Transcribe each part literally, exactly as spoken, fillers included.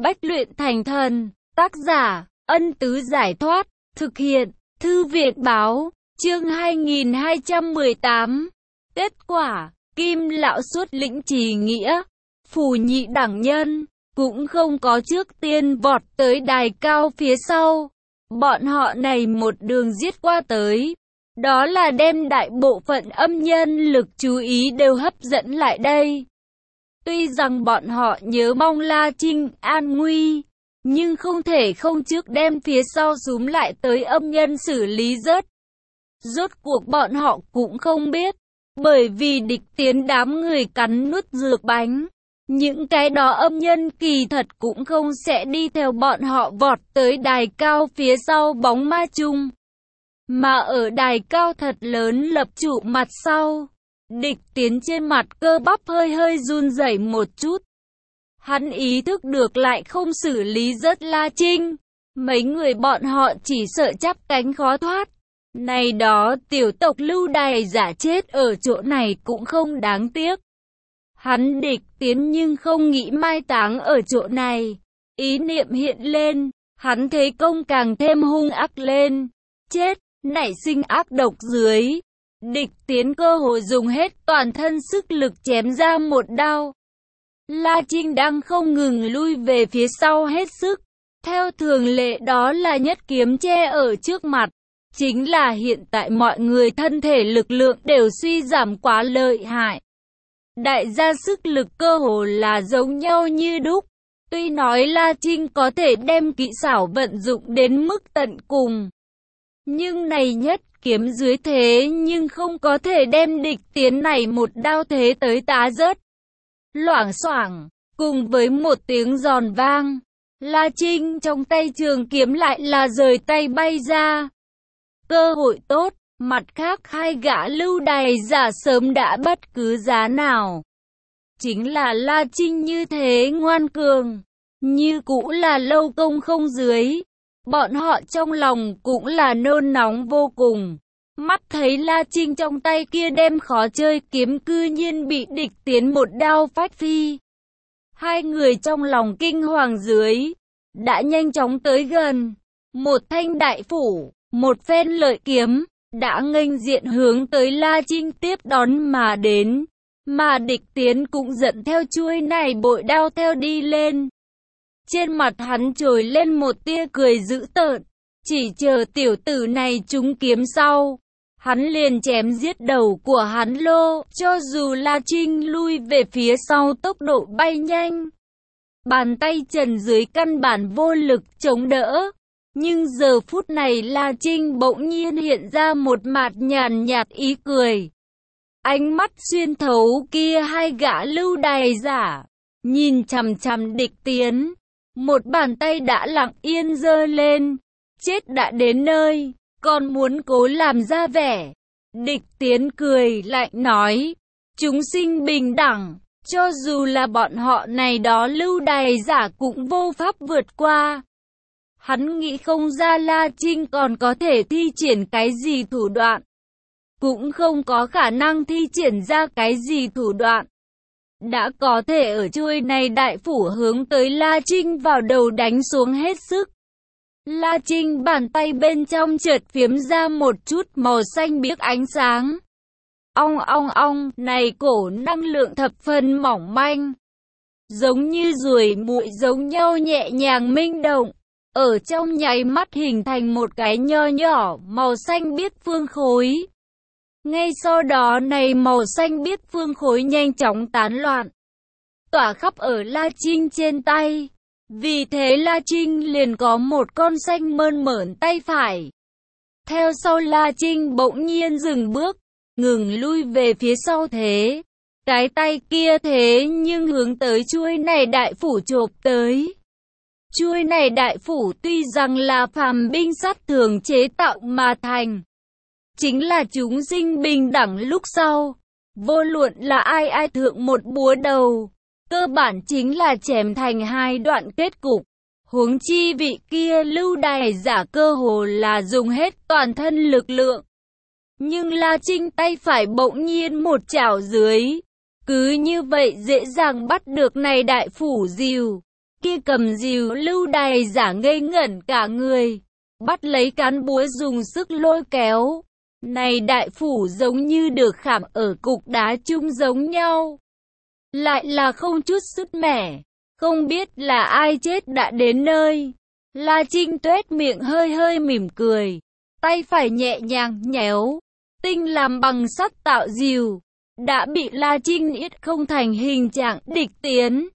Bách luyện thành thần. Tác giả, Ân Tứ Giải Thoát. Thực hiện, Thư Viện Báo. Chương hai nghìn hai trăm mười tám. Kết quả, Kim Lão xuất lĩnh trì nghĩa, phù nhị đẳng nhân, cũng không có trước tiên vọt tới đài cao phía sau. Bọn họ này một đường giết qua tới. Đó là đem đại bộ phận âm nhân lực chú ý đều hấp dẫn lại đây. Tuy rằng bọn họ nhớ mong La Trinh an nguy, nhưng không thể không trước đem phía sau súm lại tới âm nhân xử lý rớt. Rốt cuộc bọn họ cũng không biết, bởi vì địch tiến đám người cắn nuốt dược bánh. Những cái đó âm nhân kỳ thật cũng không sẽ đi theo bọn họ vọt tới đài cao phía sau bóng ma chung. Mà ở đài cao thật lớn lập trụ mặt sau, địch tiến trên mặt cơ bắp hơi hơi run rẩy một chút. Hắn ý thức được lại không xử lý rớt La Trinh. Mấy người bọn họ chỉ sợ chắp cánh khó thoát. Này đó tiểu tộc lưu đày giả chết ở chỗ này cũng không đáng tiếc. Hắn địch tiến nhưng không nghĩ mai táng ở chỗ này. Ý niệm hiện lên, hắn thấy công càng thêm hung ác lên. Chết, nảy sinh ác độc dưới. Địch tiến cơ hội dùng hết toàn thân sức lực chém ra một đao. La Trinh đang không ngừng lui về phía sau hết sức. Theo thường lệ đó là nhất kiếm che ở trước mặt. Chính là hiện tại mọi người thân thể lực lượng đều suy giảm quá lợi hại. Đại gia sức lực cơ hồ là giống nhau như đúc. Tuy nói La Trinh có thể đem kỹ xảo vận dụng đến mức tận cùng, nhưng này nhất kiếm dưới thế nhưng không có thể đem địch tiến này một đao thế tới tá rớt. Loảng xoảng, cùng với một tiếng giòn vang, La Trinh trong tay trường kiếm lại là rời tay bay ra. Cơ hội tốt, mặt khác hai gã lưu đày giả sớm đã bất cứ giá nào. Chính là La Trinh như thế ngoan cường, như cũ là lâu công không dưới. Bọn họ trong lòng cũng là nôn nóng vô cùng. Mắt thấy La Trinh trong tay kia đem khó chơi kiếm cư nhiên bị địch tiến một đao phách phi. Hai người trong lòng kinh hoàng dưới, đã nhanh chóng tới gần. Một thanh đại phủ, một phen lợi kiếm, đã nghênh diện hướng tới La Trinh tiếp đón mà đến. Mà địch tiến cũng dẫn theo chuôi này bội đao theo đi lên. Trên mặt hắn trồi lên một tia cười dữ tợn, chỉ chờ tiểu tử này trúng kiếm sau, hắn liền chém giết đầu của hắn lô, cho dù La Trinh lui về phía sau tốc độ bay nhanh. Bàn tay trần dưới căn bản vô lực chống đỡ, nhưng giờ phút này La Trinh bỗng nhiên hiện ra một mặt nhàn nhạt ý cười. Ánh mắt xuyên thấu kia hai gã lưu đày giả, nhìn chằm chằm địch tiến. Một bàn tay đã lặng yên giơ lên, chết đã đến nơi, còn muốn cố làm ra vẻ. Địch tiến cười lạnh nói, chúng sinh bình đẳng, cho dù là bọn họ này đó lưu đày giả cũng vô pháp vượt qua. Hắn nghĩ không ra La Trinh còn có thể thi triển cái gì thủ đoạn, cũng không có khả năng thi triển ra cái gì thủ đoạn. Đã có thể ở chuôi này đại phủ hướng tới La Trinh vào đầu đánh xuống hết sức. La Trinh bàn tay bên trong chợt phiếm ra một chút màu xanh biếc ánh sáng. Ong ong ong, này cổ năng lượng thập phần mỏng manh, giống như ruồi muội giống nhau nhẹ nhàng minh động, ở trong nháy mắt hình thành một cái nho nhỏ màu xanh biếc phương khối. Ngay sau đó này màu xanh biếc phương khối nhanh chóng tán loạn, tỏa khắp ở La Trinh trên tay. Vì thế La Trinh liền có một con xanh mơn mởn tay phải. Theo sau La Trinh bỗng nhiên dừng bước, ngừng lui về phía sau thế. Cái tay kia thế nhưng hướng tới chuôi này đại phủ chộp tới. Chuôi này đại phủ tuy rằng là phàm binh sắt thường chế tạo mà thành, chính là chúng sinh bình đẳng lúc sau, vô luận là ai ai thượng một búa đầu, cơ bản chính là chém thành hai đoạn kết cục. Huống chi vị kia lưu đày giả cơ hồ là dùng hết toàn thân lực lượng. Nhưng La Trinh tay phải bỗng nhiên một chảo dưới, cứ như vậy dễ dàng bắt được này đại phủ rìu. kia cầm dìu lưu đày giả ngây ngẩn cả người, bắt lấy cán búa dùng sức lôi kéo. Này đại phủ giống như được khảm ở cục đá chung giống nhau. Lại là không chút sứt mẻ, không biết là ai chết đã đến nơi. La Trinh tuét miệng hơi hơi mỉm cười, tay phải nhẹ nhàng nhéo, tinh làm bằng sắt tạo dìu, đã bị La Trinh yết không thành hình trạng địch tiến.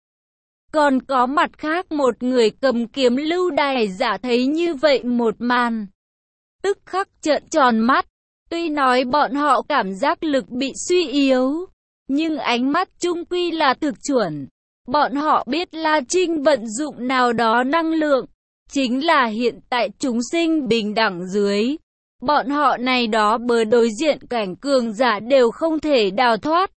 Còn có mặt khác một người cầm kiếm lưu đày giả thấy như vậy một màn, tức khắc trợn tròn mắt. Tuy nói bọn họ cảm giác lực bị suy yếu, nhưng ánh mắt chung quy là thực chuẩn. Bọn họ biết La Trinh vận dụng nào đó năng lượng, chính là hiện tại chúng sinh bình đẳng dưới. Bọn họ này đó bờ đối diện cảnh cường giả đều không thể đào thoát.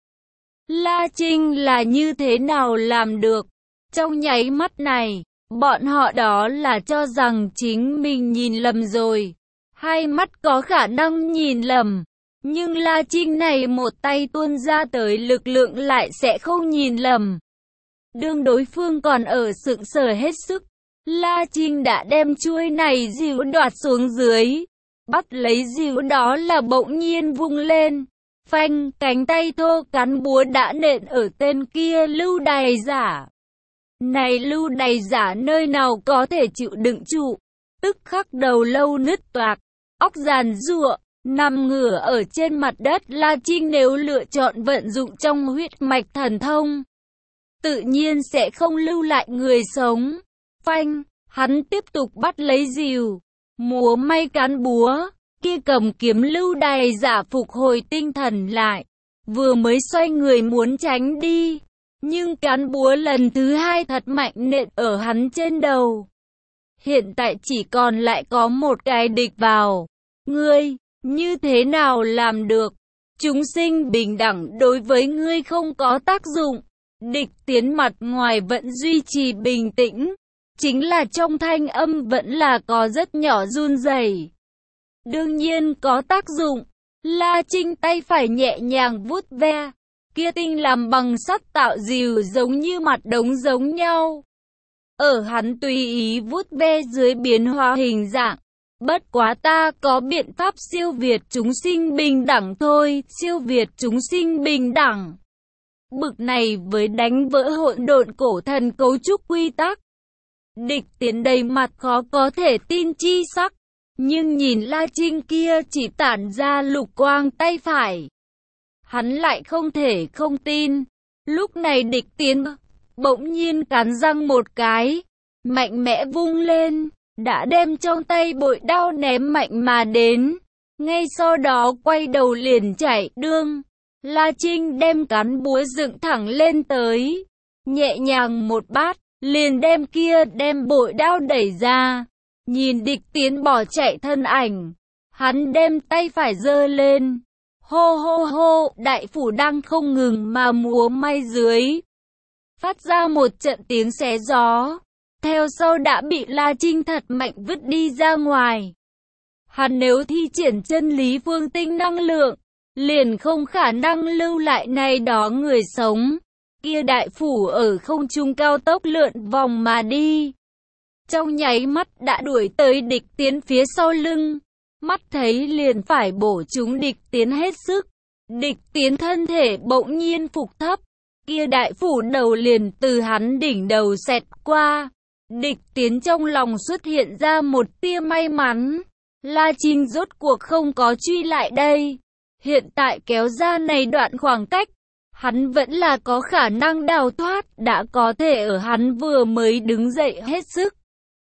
La Trinh là như thế nào làm được? Trong nháy mắt này, bọn họ đó là cho rằng chính mình nhìn lầm rồi. Hai mắt có khả năng nhìn lầm, nhưng La Trinh này một tay tuôn ra tới lực lượng lại sẽ không nhìn lầm. Đương đối phương còn ở sững sờ hết sức, La Trinh đã đem chuôi này dìu đoạt xuống dưới, bắt lấy dìu đó là bỗng nhiên vung lên, phanh, cánh tay thô cán búa đã nện ở tên kia lưu đày giả. Này lưu đày giả nơi nào có thể chịu đựng trụ, tức khắc đầu lâu nứt toạc, óc giàn giụa, nằm ngửa ở trên mặt đất. La Trinh nếu lựa chọn vận dụng trong huyết mạch thần thông, tự nhiên sẽ không lưu lại người sống. Phanh, hắn tiếp tục bắt lấy dìu, múa may cán búa, kia cầm kiếm lưu đày giả phục hồi tinh thần lại, vừa mới xoay người muốn tránh đi, nhưng cán búa lần thứ hai thật mạnh nện ở hắn trên đầu. Hiện tại chỉ còn lại có một cái địch vào. Ngươi, như thế nào làm được? Chúng sinh bình đẳng đối với ngươi không có tác dụng. Địch tiến mặt ngoài vẫn duy trì bình tĩnh, chính là trong thanh âm vẫn là có rất nhỏ run rẩy. Đương nhiên có tác dụng. La Trinh tay phải nhẹ nhàng vuốt ve, kia tinh làm bằng sắt tạo dìu giống như mặt đống giống nhau. Ở hắn tùy ý vuốt ve dưới biến hóa hình dạng. Bất quá ta có biện pháp siêu việt chúng sinh bình đẳng thôi, siêu việt chúng sinh bình đẳng. Bực này với đánh vỡ hỗn độn cổ thần cấu trúc quy tắc. Địch tiến đầy mặt khó có thể tin chi sắc, nhưng nhìn La Trinh kia chỉ tản ra lục quang tay phải, hắn lại không thể không tin. Lúc này địch tiến bỗng nhiên cắn răng một cái, mạnh mẽ vung lên, đã đem trong tay bội đao ném mạnh mà đến. Ngay sau đó quay đầu liền chạy đương. La Trinh đem cán búa dựng thẳng lên tới, nhẹ nhàng một bát, liền đem kia đem bội đao đẩy ra. Nhìn địch tiến bỏ chạy thân ảnh, hắn đem tay phải giơ lên. Hô hô hô, đại phủ đang không ngừng mà múa may dưới, phát ra một trận tiếng xé gió, theo sau đã bị La Trinh thật mạnh vứt đi ra ngoài. Hắn nếu thi triển chân lý phương tinh năng lượng, liền không khả năng lưu lại này đó người sống. Kia đại phủ ở không trung cao tốc lượn vòng mà đi, trong nháy mắt đã đuổi tới địch tiến phía sau lưng. Mắt thấy liền phải bổ trúng địch tiến hết sức, địch tiến thân thể bỗng nhiên phục thấp, kia đại phủ đầu liền từ hắn đỉnh đầu xẹt qua. Địch tiến trong lòng xuất hiện ra một tia may mắn, La Trinh rốt cuộc không có truy lại đây. Hiện tại kéo ra này đoạn khoảng cách, hắn vẫn là có khả năng đào thoát, đã có thể ở hắn vừa mới đứng dậy hết sức.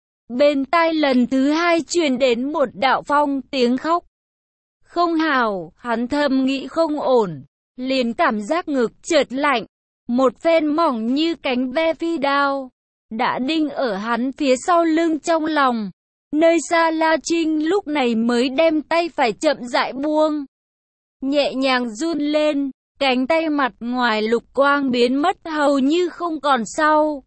Bên tai lần thứ hai truyền đến một đạo phong tiếng khóc. Không hảo, hắn thầm nghĩ không ổn, liền cảm giác ngực chợt lạnh, một phen mỏng như cánh ve phi đao đã đinh ở hắn phía sau lưng trong lòng. Nơi xa La Trinh lúc này mới đem tay phải chậm rãi buông, nhẹ nhàng run lên, cánh tay mặt ngoài lục quang biến mất hầu như không còn sau.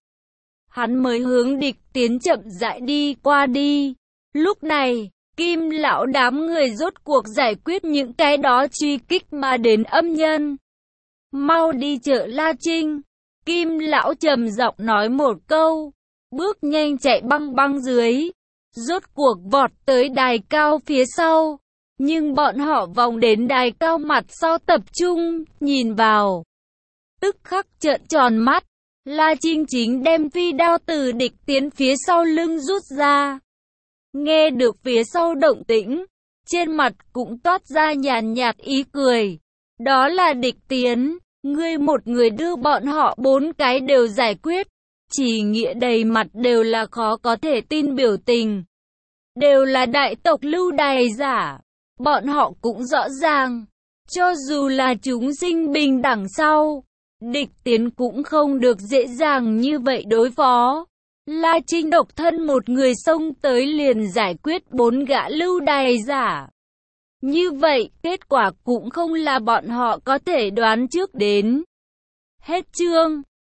Hắn mới hướng địch tiến chậm rãi đi qua đi. Lúc này, Kim lão đám người rốt cuộc giải quyết những cái đó truy kích mà đến âm nhân. Mau đi chợ La Trinh. Kim lão trầm giọng nói một câu. bước nhanh chạy băng băng dưới, rốt cuộc vọt tới đài cao phía sau. Nhưng bọn họ vòng đến đài cao mặt sau tập trung, nhìn vào. Tức khắc trợn tròn mắt, La Trinh chính đem phi đao từ Địch Tiến phía sau lưng rút ra. Nghe được phía sau động tĩnh, trên mặt cũng toát ra nhàn nhạt ý cười. Đó là Địch Tiến, ngươi một người đưa bọn họ bốn cái đều giải quyết. Chỉ Nghĩa đầy mặt đều là khó có thể tin biểu tình. Đều là đại tộc Lưu Đày giả. Bọn họ cũng rõ ràng, cho dù là chúng sinh bình đẳng sau, Địch Tiến cũng không được dễ dàng như vậy đối phó. La Trinh độc thân một người xông tới liền giải quyết bốn gã Lưu Đày giả. Như vậy, kết quả cũng không là bọn họ có thể đoán trước đến. Hết chương.